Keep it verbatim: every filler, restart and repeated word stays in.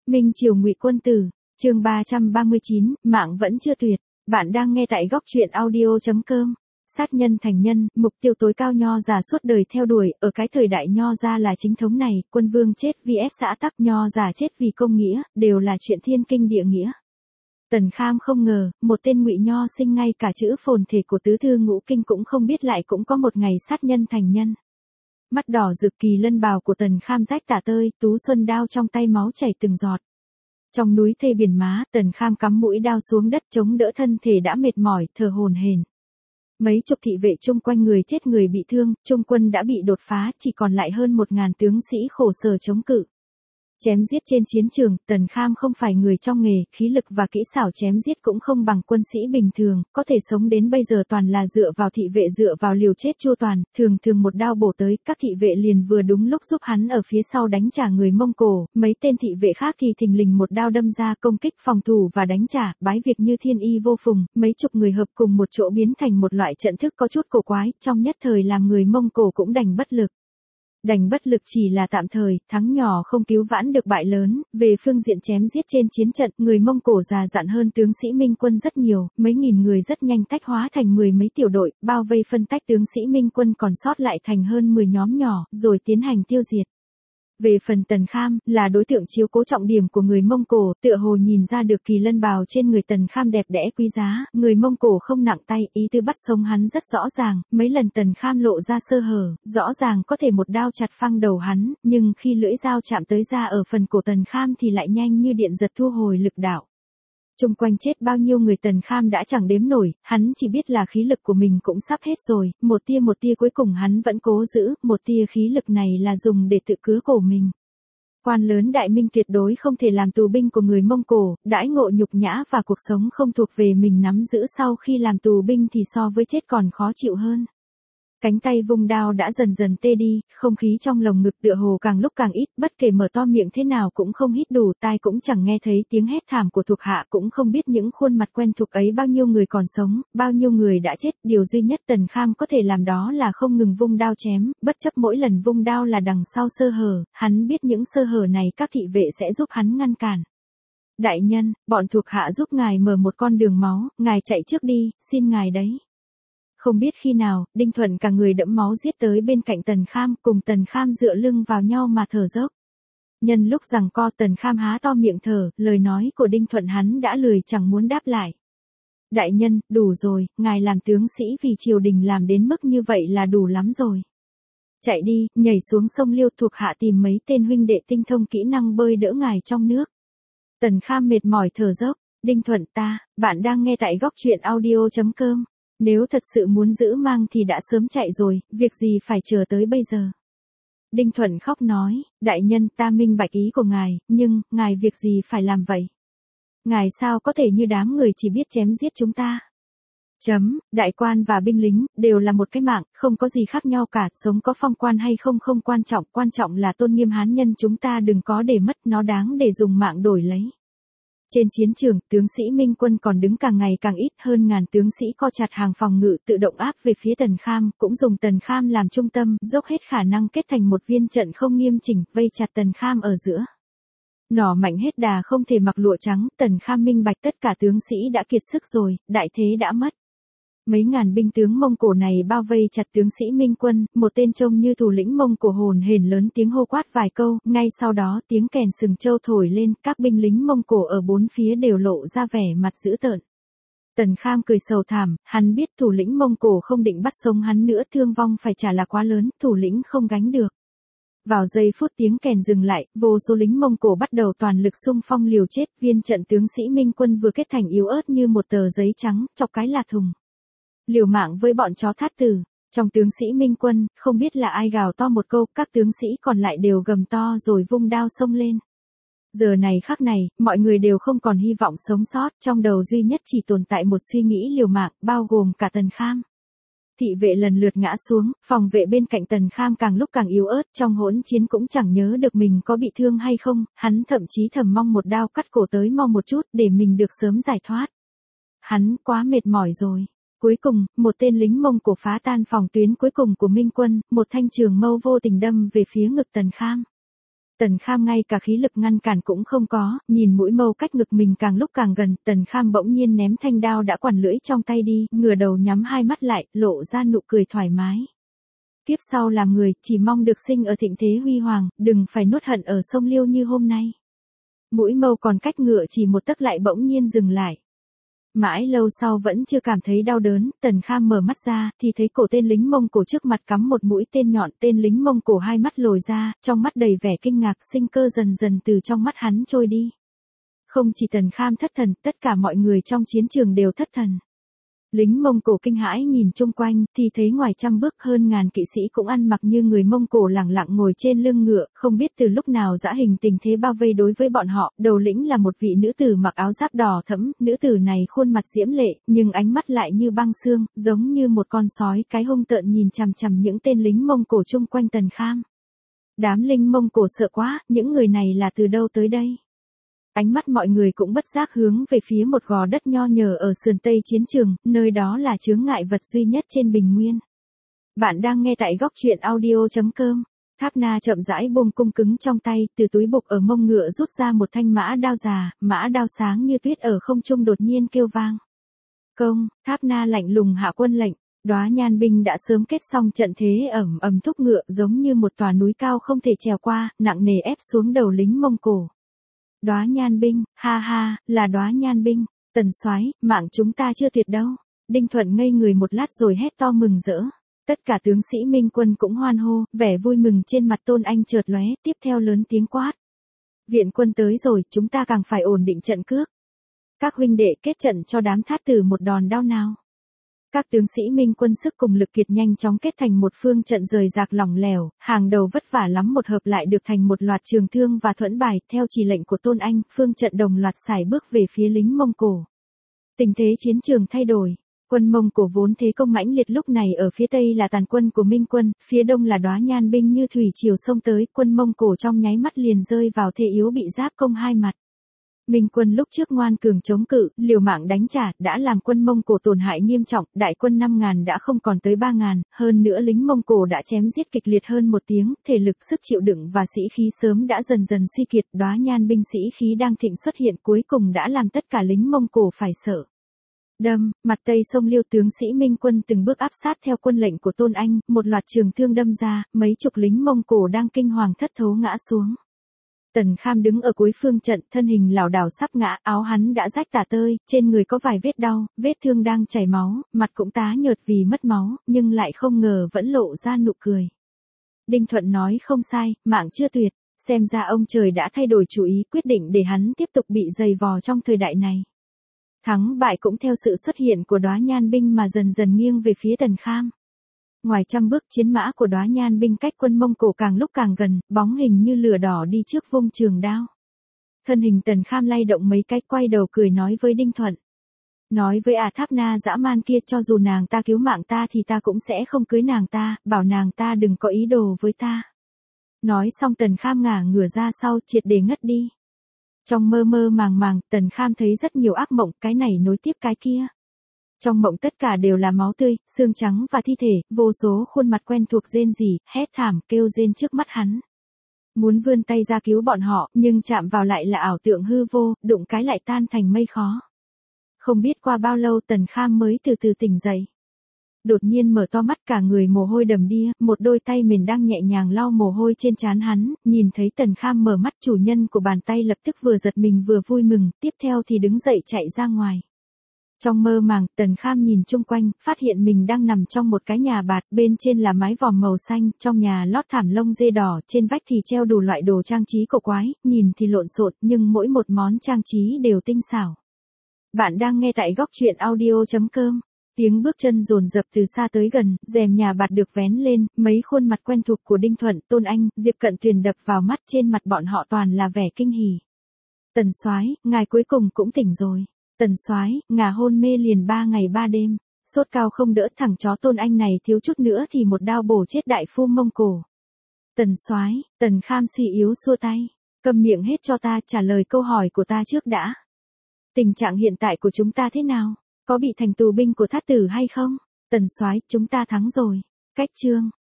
Minh Triều Ngụy Quân Tử, chương ba trăm ba mươi chín, mạng vẫn chưa tuyệt. Bạn đang nghe tại góc truyện audio chấm com. Sát nhân thành nhân, mục tiêu tối cao nho giả suốt đời theo đuổi, ở cái thời đại nho gia là chính thống này, quân vương chết vì ép xã tắc, nho giả chết vì công nghĩa, đều là chuyện thiên kinh địa nghĩa. Tần Kham không ngờ, một tên ngụy nho sinh ngay cả chữ phồn thể của tứ thư ngũ kinh cũng không biết lại cũng có một ngày sát nhân thành nhân. Mắt đỏ rực, kỳ lân bào của Tần Kham rách tả tơi, tú xuân đao trong tay máu chảy từng giọt. Trong núi thây biển má, Tần Kham cắm mũi đao xuống đất chống đỡ thân thể đã mệt mỏi, thở hổn hển. Mấy chục thị vệ chung quanh người chết người bị thương, trung quân đã bị đột phá, chỉ còn lại hơn một ngàn tướng sĩ khổ sở chống cự. Chém giết trên chiến trường, Tần Kham không phải người trong nghề, khí lực và kỹ xảo chém giết cũng không bằng quân sĩ bình thường, có thể sống đến bây giờ toàn là dựa vào thị vệ, dựa vào liều chết chu toàn, thường thường một đao bổ tới, các thị vệ liền vừa đúng lúc giúp hắn ở phía sau đánh trả người Mông Cổ, mấy tên thị vệ khác thì thình lình một đao đâm ra công kích phòng thủ và đánh trả, bái việc như thiên y vô phùng, mấy chục người hợp cùng một chỗ biến thành một loại trận thức có chút cổ quái, trong nhất thời làm người Mông Cổ cũng đành bất lực. Đành bất lực chỉ là tạm thời, thắng nhỏ không cứu vãn được bại lớn, về phương diện chém giết trên chiến trận, người Mông Cổ già dặn hơn tướng sĩ Minh quân rất nhiều, mấy nghìn người rất nhanh tách hóa thành mười mấy tiểu đội, bao vây phân tách tướng sĩ Minh quân còn sót lại thành hơn mười nhóm nhỏ, rồi tiến hành tiêu diệt. Về phần Tần Kham, là đối tượng chiếu cố trọng điểm của người Mông Cổ, tựa hồ nhìn ra được kỳ lân bào trên người Tần Kham đẹp đẽ quý giá, người Mông Cổ không nặng tay, ý tư bắt sống hắn rất rõ ràng, mấy lần Tần Kham lộ ra sơ hở, rõ ràng có thể một đao chặt phăng đầu hắn, nhưng khi lưỡi dao chạm tới da ở phần cổ Tần Kham thì lại nhanh như điện giật thu hồi lực đạo. Trung quanh chết bao nhiêu người Tần Kham đã chẳng đếm nổi, hắn chỉ biết là khí lực của mình cũng sắp hết rồi, một tia một tia cuối cùng hắn vẫn cố giữ, một tia khí lực này là dùng để tự cứa cổ mình. Quan lớn Đại Minh tuyệt đối không thể làm tù binh của người Mông Cổ, đãi ngộ nhục nhã và cuộc sống không thuộc về mình nắm giữ sau khi làm tù binh thì so với chết còn khó chịu hơn. Cánh tay vung đao đã dần dần tê đi, không khí trong lồng ngực tựa hồ càng lúc càng ít, bất kể mở to miệng thế nào cũng không hít đủ, tai cũng chẳng nghe thấy tiếng hét thảm của thuộc hạ, cũng không biết những khuôn mặt quen thuộc ấy bao nhiêu người còn sống, bao nhiêu người đã chết, điều duy nhất Tần Kham có thể làm đó là không ngừng vung đao chém, bất chấp mỗi lần vung đao là đằng sau sơ hở, hắn biết những sơ hở này các thị vệ sẽ giúp hắn ngăn cản. Đại nhân, bọn thuộc hạ giúp ngài mở một con đường máu, ngài chạy trước đi, xin ngài đấy. Không biết khi nào, Đinh Thuận cả người đẫm máu giết tới bên cạnh Tần Kham, cùng Tần Kham dựa lưng vào nhau mà thở dốc. Nhân lúc giằng co, Tần Kham há to miệng thở, lời nói của Đinh Thuận hắn đã lười chẳng muốn đáp lại. Đại nhân, đủ rồi, ngài làm tướng sĩ vì triều đình làm đến mức như vậy là đủ lắm rồi. Chạy đi, nhảy xuống sông Liêu, thuộc hạ tìm mấy tên huynh đệ tinh thông kỹ năng bơi đỡ ngài trong nước. Tần Kham mệt mỏi thở dốc, Đinh Thuận ta, bạn đang nghe tại góc truyện audio chấm com. Nếu thật sự muốn giữ mang thì đã sớm chạy rồi, việc gì phải chờ tới bây giờ. Đinh Thuận khóc nói, đại nhân ta minh bạch ý của ngài, nhưng, ngài việc gì phải làm vậy? Ngài sao có thể như đám người chỉ biết chém giết chúng ta? Chấm, đại quan và binh lính, đều là một cái mạng, không có gì khác nhau cả, sống có phong quan hay không không quan trọng, quan trọng là tôn nghiêm hán nhân chúng ta đừng có để mất, nó đáng để dùng mạng đổi lấy. Trên chiến trường, tướng sĩ Minh quân còn đứng càng ngày càng ít, hơn ngàn tướng sĩ co chặt hàng phòng ngự tự động áp về phía Tần Kham, cũng dùng Tần Kham làm trung tâm, dốc hết khả năng kết thành một viên trận không nghiêm chỉnh, vây chặt Tần Kham ở giữa. Nỏ mạnh hết đà không thể mặc lụa trắng, Tần Kham minh bạch tất cả tướng sĩ đã kiệt sức rồi, đại thế đã mất. Mấy ngàn binh tướng Mông Cổ này bao vây chặt tướng sĩ Minh quân, một tên trông như thủ lĩnh Mông Cổ hồn hển lớn tiếng hô quát vài câu, ngay sau đó tiếng kèn sừng châu thổi lên, các binh lính Mông Cổ ở bốn phía đều lộ ra vẻ mặt dữ tợn. Tần Kham cười sầu thảm, hắn biết thủ lĩnh Mông Cổ không định bắt sống hắn nữa, thương vong phải trả là quá lớn, thủ lĩnh không gánh được. Vào giây phút tiếng kèn dừng lại, vô số lính Mông Cổ bắt đầu toàn lực xung phong liều chết, viên trận tướng sĩ Minh quân vừa kết thành yếu ớt như một tờ giấy trắng, chọc cái là thùng. Liều mạng với bọn chó thát tử, trong tướng sĩ Minh quân, không biết là ai gào to một câu, các tướng sĩ còn lại đều gầm to rồi vung đao xông lên. Giờ này khắc này, mọi người đều không còn hy vọng sống sót, trong đầu duy nhất chỉ tồn tại một suy nghĩ liều mạng, bao gồm cả Tần Kham. Thị vệ lần lượt ngã xuống, phòng vệ bên cạnh Tần Kham càng lúc càng yếu ớt, trong hỗn chiến cũng chẳng nhớ được mình có bị thương hay không, hắn thậm chí thầm mong một đao cắt cổ tới mau một chút để mình được sớm giải thoát. Hắn quá mệt mỏi rồi. Cuối cùng, một tên lính Mông Cổ phá tan phòng tuyến cuối cùng của Minh quân, một thanh trường mâu vô tình đâm về phía ngực Tần Kham. Tần Kham ngay cả khí lực ngăn cản cũng không có, nhìn mũi mâu cách ngực mình càng lúc càng gần, Tần Kham bỗng nhiên ném thanh đao đã quằn lưỡi trong tay đi, ngửa đầu nhắm hai mắt lại, lộ ra nụ cười thoải mái. Kiếp sau làm người, chỉ mong được sinh ở thịnh thế huy hoàng, đừng phải nuốt hận ở sông Liêu như hôm nay. Mũi mâu còn cách ngựa chỉ một tấc lại bỗng nhiên dừng lại. Mãi lâu sau vẫn chưa cảm thấy đau đớn, Tần Kham mở mắt ra, thì thấy cổ tên lính Mông Cổ trước mặt cắm một mũi tên nhọn, tên lính Mông Cổ hai mắt lồi ra, trong mắt đầy vẻ kinh ngạc, sinh cơ dần dần từ trong mắt hắn trôi đi. Không chỉ Tần Kham thất thần, tất cả mọi người trong chiến trường đều thất thần. Lính Mông Cổ kinh hãi nhìn chung quanh, thì thấy ngoài trăm bước hơn ngàn kỵ sĩ cũng ăn mặc như người Mông Cổ lẳng lặng ngồi trên lưng ngựa, không biết từ lúc nào dã hình tình thế bao vây đối với bọn họ, đầu lĩnh là một vị nữ tử mặc áo giáp đỏ thẫm, nữ tử này khuôn mặt diễm lệ, nhưng ánh mắt lại như băng xương, giống như một con sói cái hung tợn nhìn chằm chằm những tên lính Mông Cổ chung quanh Tần Kham. Đám lính Mông Cổ sợ quá, những người này là từ đâu tới đây? Ánh mắt mọi người cũng bất giác hướng về phía một gò đất nho nhờ ở sườn tây chiến trường, nơi đó là chướng ngại vật duy nhất trên bình nguyên. Bạn đang nghe tại góc truyện audio chấm com. Tháp Na chậm rãi buông cung cứng trong tay, từ túi bục ở mông ngựa rút ra một thanh mã đao già, mã đao sáng như tuyết ở không trung đột nhiên kêu vang. Công, Tháp Na lạnh lùng hạ quân lệnh, đóa nhan binh đã sớm kết xong trận thế ẩm ẩm thúc ngựa giống như một tòa núi cao không thể trèo qua, nặng nề ép xuống đầu lính Mông Cổ. Đóa nhan binh, ha ha, là đóa nhan binh, Tần soái, mạng chúng ta chưa tuyệt đâu. Đinh Thuận ngây người một lát rồi hét to mừng rỡ. Tất cả tướng sĩ Minh quân cũng hoan hô, vẻ vui mừng trên mặt Tôn Anh chợt lóe, tiếp theo lớn tiếng quát. Viện quân tới rồi, chúng ta càng phải ổn định trận cước. Các huynh đệ kết trận cho đám thát tử một đòn đao nào. Các tướng sĩ Minh quân sức cùng lực kiệt nhanh chóng kết thành một phương trận rời rạc lỏng lẻo, hàng đầu vất vả lắm một hợp lại được thành một loạt trường thương và thuẫn bài, theo chỉ lệnh của Tôn Anh, phương trận đồng loạt xài bước về phía lính Mông Cổ. Tình thế chiến trường thay đổi, quân Mông Cổ vốn thế công mãnh liệt lúc này ở phía tây là tàn quân của Minh quân, phía đông là đóa nhan binh như thủy triều xông tới, quân Mông Cổ trong nháy mắt liền rơi vào thế yếu bị giáp công hai mặt. Minh quân lúc trước ngoan cường chống cự, liều mạng đánh trả, đã làm quân Mông Cổ tổn hại nghiêm trọng, đại quân năm ngàn đã không còn tới ba ngàn, hơn nữa lính Mông Cổ đã chém giết kịch liệt hơn một tiếng, thể lực sức chịu đựng và sĩ khí sớm đã dần dần suy kiệt, đóa nhan binh sĩ khí đang thịnh xuất hiện cuối cùng đã làm tất cả lính Mông Cổ phải sợ. Đâm, mặt tây sông Liêu tướng sĩ Minh quân từng bước áp sát theo quân lệnh của Tôn Anh, một loạt trường thương đâm ra, mấy chục lính Mông Cổ đang kinh hoàng thất thố ngã xuống. Tần Kham đứng ở cuối phương trận, thân hình lảo đảo sắp ngã, áo hắn đã rách tả tơi, trên người có vài vết đau, vết thương đang chảy máu, mặt cũng tái nhợt vì mất máu, nhưng lại không ngờ vẫn lộ ra nụ cười. Đinh Thuận nói không sai, mạng chưa tuyệt, xem ra ông trời đã thay đổi chủ ý, quyết định để hắn tiếp tục bị giày vò trong thời đại này. Thắng bại cũng theo sự xuất hiện của đóa nhan binh mà dần dần nghiêng về phía Tần Kham. Ngoài trăm bước chiến mã của đóa nhan binh cách quân Mông Cổ càng lúc càng gần, bóng hình như lửa đỏ đi trước vung trường đao. Thân hình Tần Kham lay động mấy cái, quay đầu cười nói với Đinh Thuận. Nói với à Tháp Na dã man kia, cho dù nàng ta cứu mạng ta thì ta cũng sẽ không cưới nàng ta, bảo nàng ta đừng có ý đồ với ta. Nói xong Tần Kham ngả ngửa ra sau, triệt để ngất đi. Trong mơ mơ màng màng, Tần Kham thấy rất nhiều ác mộng, cái này nối tiếp cái kia. Trong mộng tất cả đều là máu tươi, xương trắng và thi thể, vô số khuôn mặt quen thuộc rên rỉ, hét thảm, kêu rên trước mắt hắn. Muốn vươn tay ra cứu bọn họ, nhưng chạm vào lại là ảo tượng hư vô, đụng cái lại tan thành mây khói. Không biết qua bao lâu Tần Kham mới từ từ tỉnh dậy. Đột nhiên mở to mắt, cả người mồ hôi đầm đìa, một đôi tay mình đang nhẹ nhàng lau mồ hôi trên trán hắn, nhìn thấy Tần Kham mở mắt, chủ nhân của bàn tay lập tức vừa giật mình vừa vui mừng, tiếp theo thì đứng dậy chạy ra ngoài. Trong mơ màng, Tần Kham nhìn chung quanh, phát hiện mình đang nằm trong một cái nhà bạt, bên trên là mái vòm màu xanh, trong nhà lót thảm lông dê đỏ, trên vách thì treo đủ loại đồ trang trí cổ quái, nhìn thì lộn xộn, nhưng mỗi một món trang trí đều tinh xảo. Bạn đang nghe tại góc truyện audio chấm com. Tiếng bước chân dồn dập từ xa tới gần, rèm nhà bạt được vén lên, mấy khuôn mặt quen thuộc của Đinh Thuận, Tôn Anh, Diệp Cận Tuyền đập vào mắt, trên mặt bọn họ toàn là vẻ kinh hỉ. Tần soái, ngài cuối cùng cũng tỉnh rồi. Tần soái, ngà hôn mê liền ba ngày ba đêm, sốt cao không đỡ, thằng chó Tôn Anh này thiếu chút nữa thì một đao bổ chết đại phu Mông Cổ. Tần soái, Tần Kham suy yếu xua tay, câm miệng hết cho ta, trả lời câu hỏi của ta trước đã. Tình trạng hiện tại của chúng ta thế nào? Có bị thành tù binh của thát tử hay không? Tần soái, chúng ta thắng rồi. Cách chương.